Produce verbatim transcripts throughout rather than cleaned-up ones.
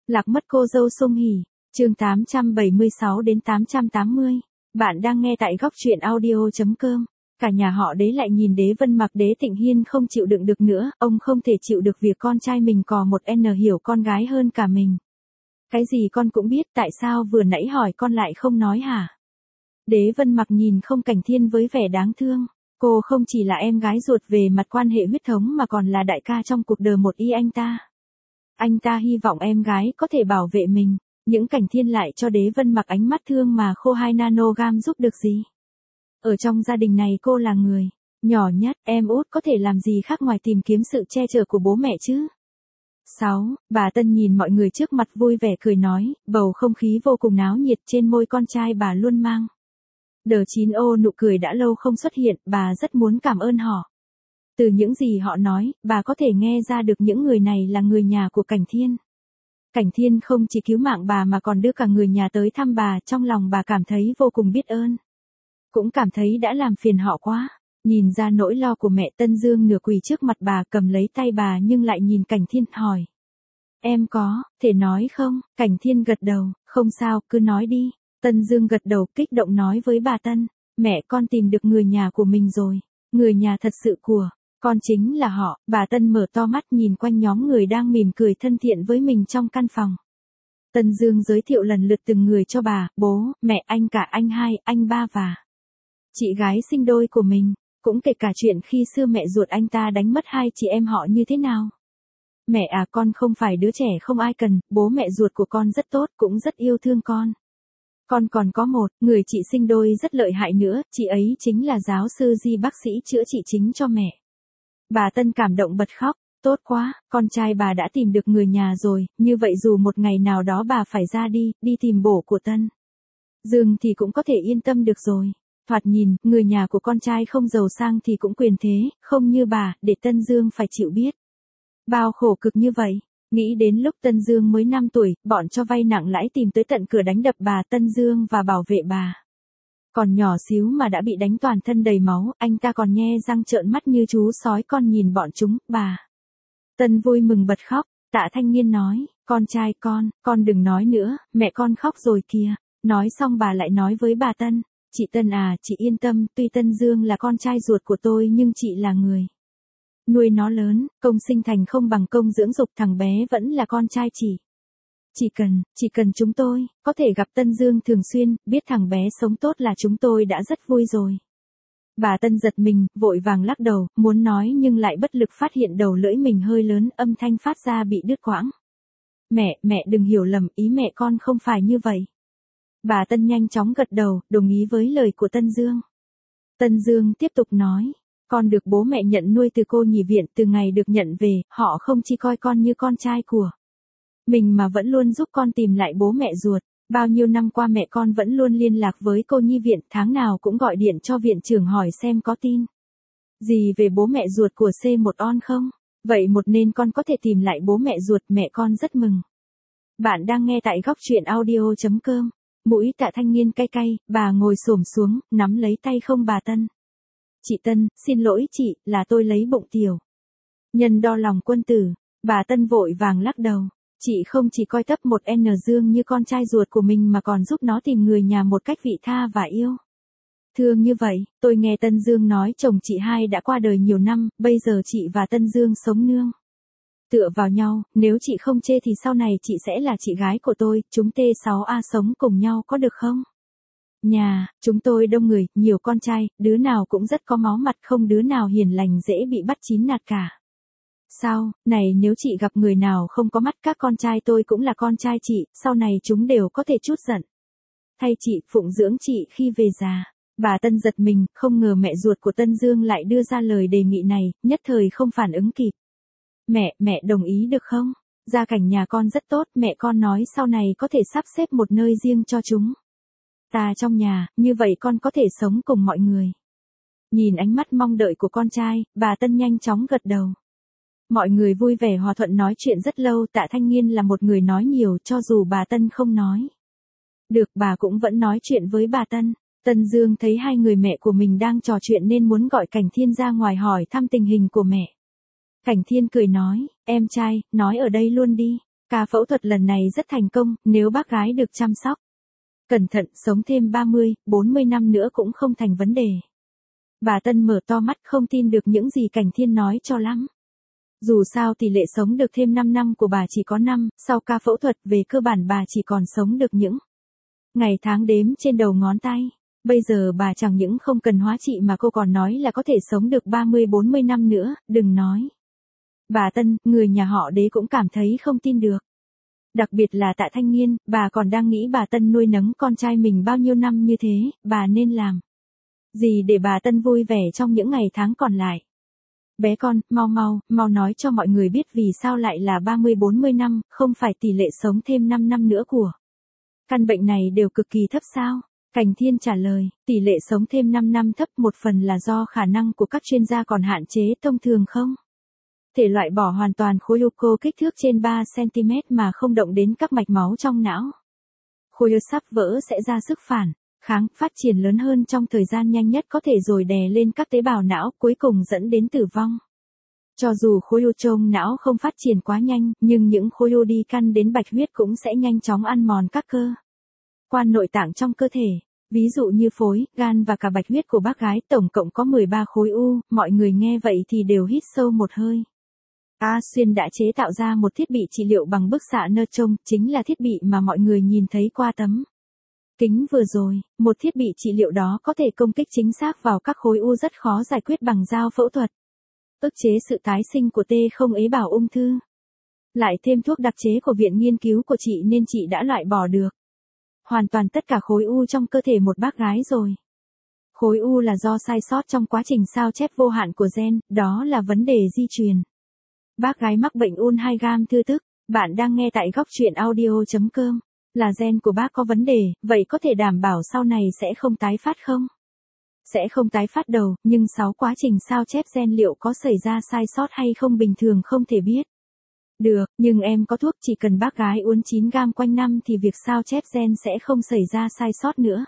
Lạc mất cô dâu Sung Hỉ, chương tám trăm bảy mươi sáu đến tám trăm tám mươi. Bạn đang nghe tại góc truyện audio.com. Cả nhà họ Đế lại nhìn Đế Vân Mặc. Đế Tịnh Hiên không chịu đựng được nữa, ông không thể chịu được việc con trai mình có một N hiểu con gái hơn cả mình. Cái gì con cũng biết, tại sao vừa nãy hỏi con lại không nói hả? Đế Vân Mặc nhìn Không Cảnh Thiên với vẻ đáng thương. Cô không chỉ là em gái ruột về mặt quan hệ huyết thống mà còn là đại ca trong cuộc đời một y anh ta. Anh ta hy vọng em gái có thể bảo vệ mình. Những Cảnh Thiên lại cho Đế Vân Mặc ánh mắt thương mà khô hai nanogam giúp được gì. Ở trong gia đình này cô là người nhỏ nhất, em út có thể làm gì khác ngoài tìm kiếm sự che chở của bố mẹ chứ. sáu. Bà Tân nhìn mọi người trước mặt vui vẻ cười nói, bầu không khí vô cùng náo nhiệt, trên môi con trai bà luôn mang đờ chín ô nụ cười đã lâu không xuất hiện, bà rất muốn cảm ơn họ. Từ những gì họ nói, bà có thể nghe ra được những người này là người nhà của Cảnh Thiên. Cảnh Thiên không chỉ cứu mạng bà mà còn đưa cả người nhà tới thăm bà, trong lòng bà cảm thấy vô cùng biết ơn. Cũng cảm thấy đã làm phiền họ quá. Nhìn ra nỗi lo của mẹ, Tân Dương nửa quỳ trước mặt bà, cầm lấy tay bà nhưng lại nhìn Cảnh Thiên hỏi. Em có thể nói không? Cảnh Thiên gật đầu, không sao, cứ nói đi. Tân Dương gật đầu kích động nói với bà Tân, mẹ con tìm được người nhà của mình rồi. Người nhà thật sự của con chính là họ. Bà Tân mở to mắt nhìn quanh nhóm người đang mỉm cười thân thiện với mình trong căn phòng. Tân Dương giới thiệu lần lượt từng người cho bà, bố, mẹ, anh cả, anh hai, anh ba và chị gái sinh đôi của mình. Cũng kể cả chuyện khi xưa mẹ ruột anh ta đánh mất hai chị em họ như thế nào. Mẹ à, con không phải đứa trẻ không ai cần, bố mẹ ruột của con rất tốt, cũng rất yêu thương con. Con còn có một người chị sinh đôi rất lợi hại nữa, chị ấy chính là giáo sư Di, bác sĩ chữa trị chính cho mẹ. Bà Tân cảm động bật khóc, tốt quá, con trai bà đã tìm được người nhà rồi, như vậy dù một ngày nào đó bà phải ra đi, đi tìm bổ của Tân Dương thì cũng có thể yên tâm được rồi. Thoạt nhìn, người nhà của con trai không giàu sang thì cũng quyền thế, không như bà, để Tân Dương phải chịu biết bao khổ cực như vậy. Nghĩ đến lúc Tân Dương mới năm tuổi, bọn cho vay nặng lãi tìm tới tận cửa đánh đập bà Tân Dương và bảo vệ bà. Còn nhỏ xíu mà đã bị đánh toàn thân đầy máu, anh ta còn nhe răng trợn mắt như chú sói con nhìn bọn chúng, bà Tân vui mừng bật khóc. Tạ Thanh Niên nói, con trai con, con đừng nói nữa, mẹ con khóc rồi kìa. Nói xong bà lại nói với bà Tân, chị Tân à, chị yên tâm, tuy Tân Dương là con trai ruột của tôi nhưng chị là người nuôi nó lớn, công sinh thành không bằng công dưỡng dục, thằng bé vẫn là con trai chị. Chỉ cần, chỉ cần chúng tôi có thể gặp Tân Dương thường xuyên, biết thằng bé sống tốt là chúng tôi đã rất vui rồi. Bà Tân giật mình, vội vàng lắc đầu, muốn nói nhưng lại bất lực phát hiện đầu lưỡi mình hơi lớn, âm thanh phát ra bị đứt quãng. Mẹ, mẹ đừng hiểu lầm, ý mẹ con không phải như vậy. Bà Tân nhanh chóng gật đầu, đồng ý với lời của Tân Dương. Tân Dương tiếp tục nói, con được bố mẹ nhận nuôi từ cô nhi viện, từ ngày được nhận về, họ không chỉ coi con như con trai của mình mà vẫn luôn giúp con tìm lại bố mẹ ruột. Bao nhiêu năm qua mẹ con vẫn luôn liên lạc với cô nhi viện, tháng nào cũng gọi điện cho viện trưởng hỏi xem có tin gì về bố mẹ ruột của C một on không. Vậy một nên con có thể tìm lại bố mẹ ruột, mẹ con rất mừng. Bạn đang nghe tại góc truyện audio.com. Mũi Tạ Thanh Niên cay cay, bà ngồi xổm xuống, nắm lấy tay không bà Tân. Chị Tân, xin lỗi chị, là tôi lấy bụng tiểu nhân đo lòng quân tử. Bà Tân vội vàng lắc đầu. Chị không chỉ coi thấp một N Dương như con trai ruột của mình mà còn giúp nó tìm người nhà một cách vị tha và yêu thương như vậy. Tôi nghe Tân Dương nói chồng chị hai đã qua đời nhiều năm, bây giờ chị và Tân Dương sống nương tựa vào nhau, nếu chị không chê thì sau này chị sẽ là chị gái của tôi, chúng T sáu A sống cùng nhau có được không? Nhà, chúng tôi đông người, nhiều con trai, đứa nào cũng rất có máu mặt, không đứa nào hiền lành dễ bị bắt chín nạt cả. Sao, này nếu chị gặp người nào không có mắt, các con trai tôi cũng là con trai chị, sau này chúng đều có thể trút giận thay chị, phụng dưỡng chị khi về già. Bà Tân giật mình, không ngờ mẹ ruột của Tân Dương lại đưa ra lời đề nghị này, nhất thời không phản ứng kịp. Mẹ, mẹ đồng ý được không? Gia cảnh nhà con rất tốt, mẹ con nói sau này có thể sắp xếp một nơi riêng cho chúng ta trong nhà, như vậy con có thể sống cùng mọi người. Nhìn ánh mắt mong đợi của con trai, bà Tân nhanh chóng gật đầu. Mọi người vui vẻ hòa thuận nói chuyện rất lâu. Tạ Thanh Niên là một người nói nhiều, cho dù bà Tân không nói được, bà cũng vẫn nói chuyện với bà Tân. Tân Dương thấy hai người mẹ của mình đang trò chuyện nên muốn gọi Cảnh Thiên ra ngoài hỏi thăm tình hình của mẹ. Cảnh Thiên cười nói, em trai, nói ở đây luôn đi. Ca phẫu thuật lần này rất thành công, nếu bác gái được chăm sóc cẩn thận, sống thêm ba mươi, bốn mươi năm nữa cũng không thành vấn đề. Bà Tân mở to mắt không tin được những gì Cảnh Thiên nói cho lắm. Dù sao tỷ lệ sống được thêm năm năm của bà chỉ có năm, sau ca phẫu thuật về cơ bản bà chỉ còn sống được những ngày tháng đếm trên đầu ngón tay. Bây giờ bà chẳng những không cần hóa trị mà cô còn nói là có thể sống được ba mươi bốn mươi năm nữa, đừng nói. Bà Tân, người nhà họ Đế cũng cảm thấy không tin được. Đặc biệt là Tạ Thanh Nghiên, bà còn đang nghĩ bà Tân nuôi nấng con trai mình bao nhiêu năm như thế, bà nên làm gì để bà Tân vui vẻ trong những ngày tháng còn lại. Bé con, mau mau, mau nói cho mọi người biết vì sao lại là ba mươi bốn mươi năm, không phải tỷ lệ sống thêm năm năm nữa của căn bệnh này đều cực kỳ thấp sao? Cảnh Thiên trả lời, tỷ lệ sống thêm năm năm thấp một phần là do khả năng của các chuyên gia còn hạn chế, thông thường không thể loại bỏ hoàn toàn khối u cô kích thước trên ba xăng ti mét mà không động đến các mạch máu trong não. Khối u sắp vỡ sẽ ra sức phản kháng, phát triển lớn hơn trong thời gian nhanh nhất có thể rồi đè lên các tế bào não, cuối cùng dẫn đến tử vong. Cho dù khối u trong não không phát triển quá nhanh, nhưng những khối u đi căn đến bạch huyết cũng sẽ nhanh chóng ăn mòn các cơ quan nội tạng trong cơ thể. Ví dụ như phổi, gan và cả bạch huyết của bác gái, tổng cộng có mười ba khối u, mọi người nghe vậy thì đều hít sâu một hơi. A Xuyên đã chế tạo ra một thiết bị trị liệu bằng bức xạ nơ trông, chính là thiết bị mà mọi người nhìn thấy qua tấm kính vừa rồi. Một thiết bị trị liệu đó có thể công kích chính xác vào các khối u rất khó giải quyết bằng dao phẫu thuật, ức chế sự tái sinh của T không ế bào ung thư. Lại thêm thuốc đặc chế của viện nghiên cứu của chị nên chị đã loại bỏ được hoàn toàn tất cả khối u trong cơ thể một bác gái rồi. Khối u là do sai sót trong quá trình sao chép vô hạn của gen, đó là vấn đề di truyền. Bác gái mắc bệnh ung thư gam thưa tức, bạn đang nghe tại góc truyện audio chấm com. Là gen của bác có vấn đề, vậy có thể đảm bảo sau này sẽ không tái phát không? Sẽ không tái phát đâu, nhưng sau quá trình sao chép gen liệu có xảy ra sai sót hay không bình thường không thể biết được, nhưng em có thuốc chỉ cần bác gái uống chín gam quanh năm thì việc sao chép gen sẽ không xảy ra sai sót nữa.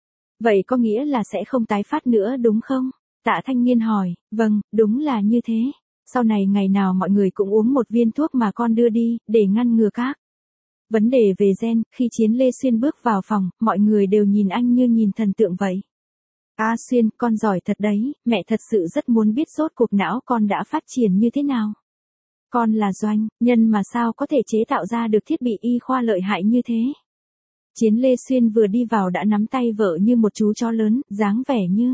Vậy có nghĩa là sẽ không tái phát nữa đúng không? Tạ Thanh Nghiên hỏi, vâng, đúng là như thế. Sau này ngày nào mọi người cũng uống một viên thuốc mà con đưa đi, để ngăn ngừa các vấn đề về gen. Khi Chiến Lê Xuyên bước vào phòng, mọi người đều nhìn anh như nhìn thần tượng vậy. A Xuyên, con giỏi thật đấy, mẹ thật sự rất muốn biết rốt cuộc não con đã phát triển như thế nào. Con là doanh nhân mà sao có thể chế tạo ra được thiết bị y khoa lợi hại như thế. Chiến Lê Xuyên vừa đi vào đã nắm tay vợ như một chú chó lớn, dáng vẻ như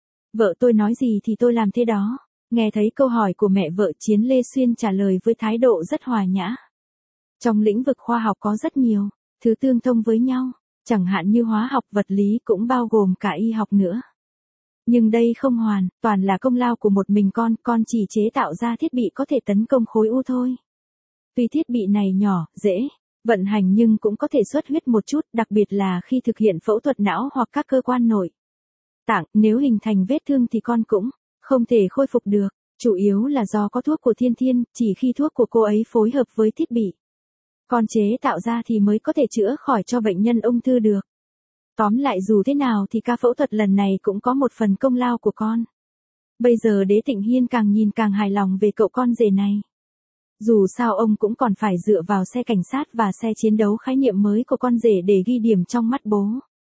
vợ tôi nói gì thì tôi làm thế đó. Nghe thấy câu hỏi của mẹ vợ, Chiến Lê Xuyên trả lời với thái độ rất hòa nhã. Trong lĩnh vực khoa học có rất nhiều thứ tương thông với nhau, chẳng hạn như hóa học, vật lý cũng bao gồm cả y học nữa. Nhưng đây không hoàn toàn là công lao của một mình con, con chỉ chế tạo ra thiết bị có thể tấn công khối u thôi. Tuy thiết bị này nhỏ, dễ vận hành nhưng cũng có thể xuất huyết một chút, đặc biệt là khi thực hiện phẫu thuật não hoặc các cơ quan nội tạng, nếu hình thành vết thương thì con cũng không thể khôi phục được. Chủ yếu là do có thuốc của Thiên Thiên, chỉ khi thuốc của cô ấy phối hợp với thiết bị con chế tạo ra thì mới có thể chữa khỏi cho bệnh nhân ung thư được. Tóm lại dù thế nào thì ca phẫu thuật lần này cũng có một phần công lao của con. Bây giờ Đế Tịnh Hiên càng nhìn càng hài lòng về cậu con rể này. Dù sao ông cũng còn phải dựa vào xe cảnh sát và xe chiến đấu khái niệm mới của con rể để ghi điểm trong mắt bố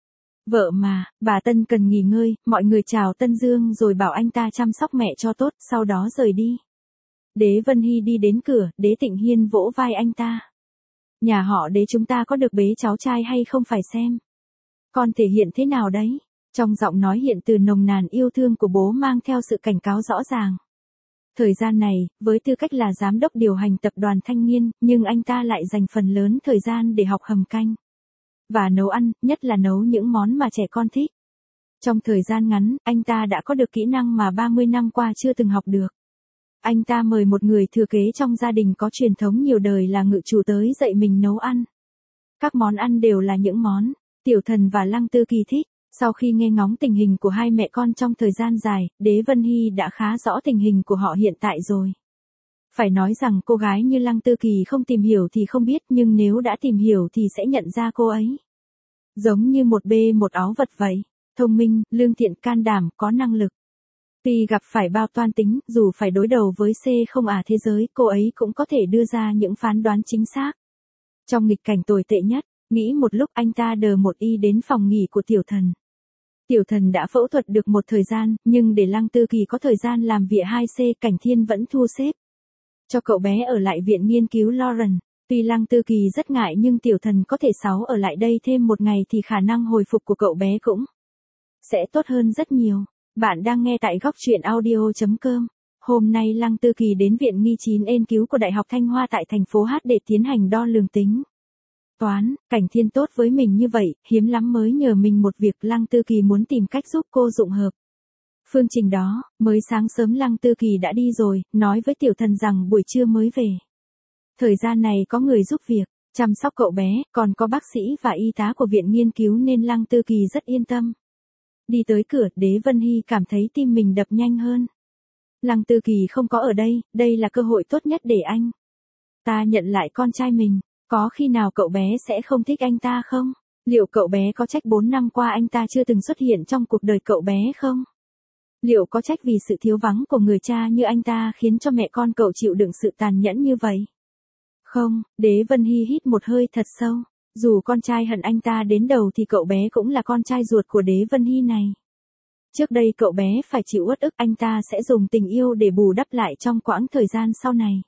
vợ mà. Bà Tân cần nghỉ ngơi, mọi người chào Tân Dương rồi bảo anh ta chăm sóc mẹ cho tốt, sau đó rời đi. Đế Vân Hy đi đến cửa, Đế Tịnh Hiên vỗ vai anh ta. Nhà họ Đế chúng ta có được bế cháu trai hay không phải xem con thể hiện thế nào đấy. Trong giọng nói hiện từ nồng nàn yêu thương của bố mang theo sự cảnh cáo rõ ràng. Thời gian này, với tư cách là giám đốc điều hành tập đoàn Thanh Nghiên, nhưng anh ta lại dành phần lớn thời gian để học hầm canh và nấu ăn, nhất là nấu những món mà trẻ con thích. Trong thời gian ngắn, anh ta đã có được kỹ năng mà ba mươi năm qua chưa từng học được. Anh ta mời một người thừa kế trong gia đình có truyền thống nhiều đời là ngự chủ tới dạy mình nấu ăn. Các món ăn đều là những món Tiểu Thần và Lăng Tư Kỳ thích. Sau khi nghe ngóng tình hình của hai mẹ con trong thời gian dài, Đế Vân Hy đã khá rõ tình hình của họ hiện tại rồi. Phải nói rằng cô gái như Lăng Tư Kỳ không tìm hiểu thì không biết, nhưng nếu đã tìm hiểu thì sẽ nhận ra cô ấy giống như một bê một áo vật vậy. Thông minh, lương thiện, can đảm, có năng lực. Tuy gặp phải bao toan tính, dù phải đối đầu với C không à thế giới, cô ấy cũng có thể đưa ra những phán đoán chính xác. Trong nghịch cảnh tồi tệ nhất, nghĩ một lúc anh ta đờ một y đến phòng nghỉ của tiểu thần. Tiểu thần đã phẫu thuật được một thời gian, nhưng để Lăng Tư Kỳ có thời gian làm vỉa hai C, Cảnh Thiên vẫn thu xếp cho cậu bé ở lại viện nghiên cứu Lauren. Tuy Lăng Tư Kỳ rất ngại nhưng tiểu thần có thể sáu ở lại đây thêm một ngày thì khả năng hồi phục của cậu bé cũng sẽ tốt hơn rất nhiều. Bạn đang nghe tại góc truyện audio chấm com. Hôm nay Lăng Tư Kỳ đến viện nghi chín nghiên cứu của Đại học Thanh Hoa tại thành phố H để tiến hành đo lường tính toán. Cảnh Thiên tốt với mình như vậy, hiếm lắm mới nhờ mình một việc. Lăng Tư Kỳ muốn tìm cách giúp cô dụng hợp phương trình đó. Mới sáng sớm Lăng Tư Kỳ đã đi rồi, nói với tiểu thần rằng buổi trưa mới về. Thời gian này có người giúp việc, chăm sóc cậu bé, còn có bác sĩ và y tá của viện nghiên cứu nên Lăng Tư Kỳ rất yên tâm. Đi tới cửa, Đế Vân Hy cảm thấy tim mình đập nhanh hơn. Lăng Tư Kỳ không có ở đây, đây là cơ hội tốt nhất để anh ta nhận lại con trai mình. Có khi nào cậu bé sẽ không thích anh ta không? Liệu cậu bé có trách bốn năm qua anh ta chưa từng xuất hiện trong cuộc đời cậu bé không? Liệu có trách vì sự thiếu vắng của người cha như anh ta khiến cho mẹ con cậu chịu đựng sự tàn nhẫn như vậy? Không, Đế Vân Hy hít một hơi thật sâu. Dù con trai hận anh ta đến đầu thì cậu bé cũng là con trai ruột của Đế Vân Hy này. Trước đây cậu bé phải chịu uất ức, anh ta sẽ dùng tình yêu để bù đắp lại trong quãng thời gian sau này.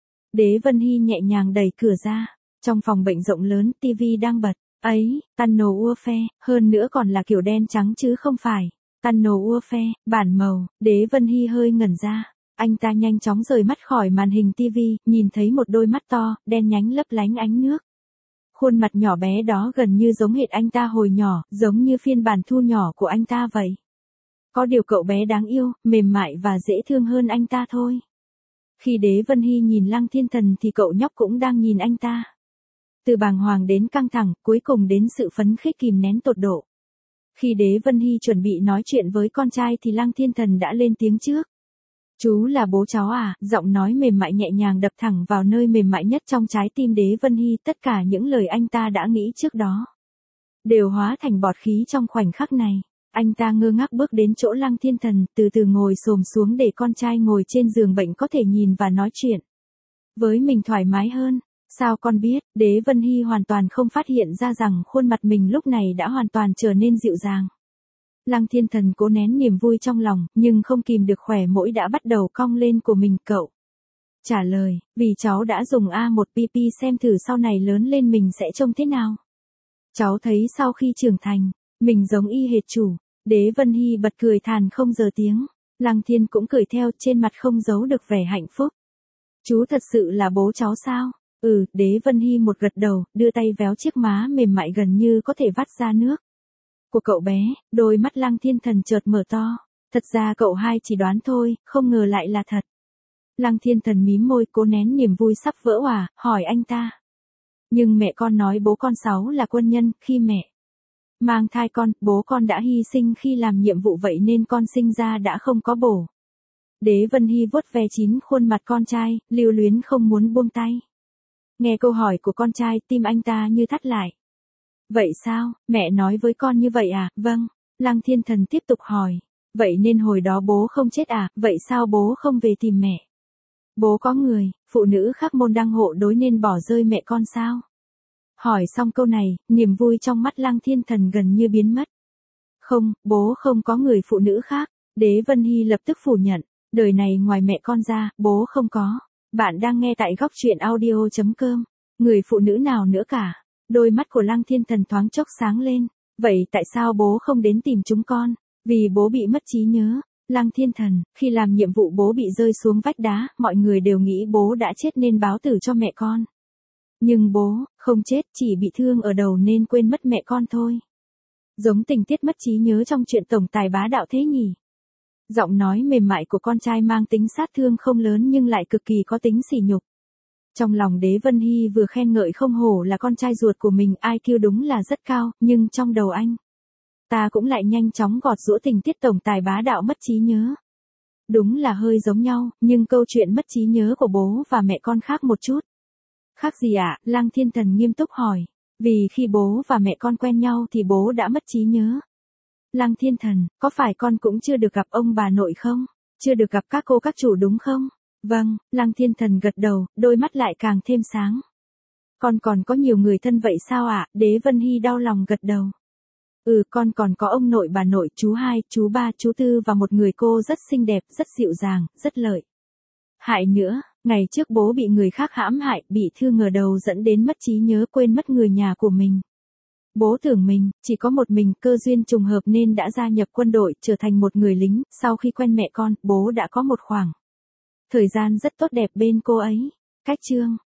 Đế Vân Hy nhẹ nhàng đẩy cửa ra. Trong phòng bệnh rộng lớn, tivi đang bật. Ấy, Tunnel Warfare, hơn nữa còn là kiểu đen trắng chứ không phải Tunnel Warfare, bản màu. Đế Vân Hy hơi ngẩn ra. Anh ta nhanh chóng rời mắt khỏi màn hình tivi, nhìn thấy một đôi mắt to, đen nhánh lấp lánh ánh nước. Khuôn mặt nhỏ bé đó gần như giống hệt anh ta hồi nhỏ, giống như phiên bản thu nhỏ của anh ta vậy. Có điều cậu bé đáng yêu, mềm mại và dễ thương hơn anh ta thôi. Khi Đế Vân Hy nhìn Lăng Thiên Thần thì cậu nhóc cũng đang nhìn anh ta. Từ bàng hoàng đến căng thẳng, cuối cùng đến sự phấn khích kìm nén tột độ. Khi Đế Vân Hy chuẩn bị nói chuyện với con trai thì Lăng Thiên Thần đã lên tiếng trước. Chú là bố cháu à? Giọng nói mềm mại nhẹ nhàng đập thẳng vào nơi mềm mại nhất trong trái tim Đế Vân Hy. Tất cả những lời anh ta đã nghĩ trước đó đều hóa thành bọt khí trong khoảnh khắc này. Anh ta ngơ ngác bước đến chỗ Lăng Thiên Thần, từ từ ngồi xổm xuống để con trai ngồi trên giường bệnh có thể nhìn và nói chuyện với mình thoải mái hơn. Sao con biết? Đế Vân Hy hoàn toàn không phát hiện ra rằng khuôn mặt mình lúc này đã hoàn toàn trở nên dịu dàng. Lăng Thiên Thần cố nén niềm vui trong lòng, nhưng không kìm được khóe mũi đã bắt đầu cong lên của mình. Cậu trả lời, vì cháu đã dùng A một pê pê xem thử sau này lớn lên mình sẽ trông thế nào. Cháu thấy sau khi trưởng thành, mình giống y hệt chủ. Đế Vân Hy bật cười thàn không giờ tiếng. Lăng Thiên cũng cười theo, trên mặt không giấu được vẻ hạnh phúc. Chú thật sự là bố cháu sao? Ừ, Đế Vân Hy một gật đầu, đưa tay véo chiếc má mềm mại gần như có thể vắt ra nước của cậu bé. Đôi mắt Lăng Thiên Thần chợt mở to. Thật ra cậu hai chỉ đoán thôi, không ngờ lại là thật. Lăng Thiên Thần mím môi cố nén niềm vui sắp vỡ òa, hỏi anh ta. Nhưng mẹ con nói bố con sáu là quân nhân, khi mẹ mang thai con, bố con đã hy sinh khi làm nhiệm vụ, vậy nên con sinh ra đã không có bổ. Đế Vân Hy vuốt ve chín khuôn mặt con trai, lưu luyến không muốn buông tay. Nghe câu hỏi của con trai, tim anh ta như thắt lại. Vậy sao, mẹ nói với con như vậy à? Vâng. Lăng Thiên Thần tiếp tục hỏi. Vậy nên hồi đó bố không chết à? Vậy sao bố không về tìm mẹ? Bố có người, phụ nữ khác môn đăng hộ đối nên bỏ rơi mẹ con sao? Hỏi xong câu này, niềm vui trong mắt Lăng Thiên Thần gần như biến mất. Không, bố không có người phụ nữ khác. Đế Vân Hy lập tức phủ nhận. Đời này ngoài mẹ con ra, bố không có. Bạn đang nghe tại góc truyện audio chấm com. Người phụ nữ nào nữa cả. Đôi mắt của Lăng Thiên Thần thoáng chốc sáng lên. Vậy tại sao bố không đến tìm chúng con? Vì bố bị mất trí nhớ. Lăng Thiên Thần, khi làm nhiệm vụ bố bị rơi xuống vách đá, mọi người đều nghĩ bố đã chết nên báo tử cho mẹ con. Nhưng bố, không chết, chỉ bị thương ở đầu nên quên mất mẹ con thôi. Giống tình tiết mất trí nhớ trong chuyện tổng tài bá đạo thế nhỉ? Giọng nói mềm mại của con trai mang tính sát thương không lớn nhưng lại cực kỳ có tính sỉ nhục. Trong lòng Đế Vân Hy vừa khen ngợi không hổ là con trai ruột của mình, i kiu đúng là rất cao, nhưng trong đầu anh ta cũng lại nhanh chóng gọt giũa tình tiết tổng tài bá đạo mất trí nhớ. Đúng là hơi giống nhau, nhưng câu chuyện mất trí nhớ của bố và mẹ con khác một chút. Khác gì ạ? À? Lăng Thiên Thần nghiêm túc hỏi. Vì khi bố và mẹ con quen nhau thì bố đã mất trí nhớ. Lăng Thiên Thần, có phải con cũng chưa được gặp ông bà nội không? Chưa được gặp các cô các chủ đúng không? Vâng, Lăng Thiên Thần gật đầu, đôi mắt lại càng thêm sáng. Con còn có nhiều người thân vậy sao ạ? Đế Vân Hy đau lòng gật đầu. Ừ, con còn có ông nội bà nội, chú hai, chú ba, chú tư và một người cô rất xinh đẹp, rất dịu dàng, rất lợi hại nữa. Ngày trước bố bị người khác hãm hại, bị thương ở đầu dẫn đến mất trí nhớ, quên mất người nhà của mình. Bố tưởng mình chỉ có một mình, cơ duyên trùng hợp nên đã gia nhập quân đội, trở thành một người lính. Sau khi quen mẹ con, bố đã có một khoảng thời gian rất tốt đẹp bên cô ấy. Cách chương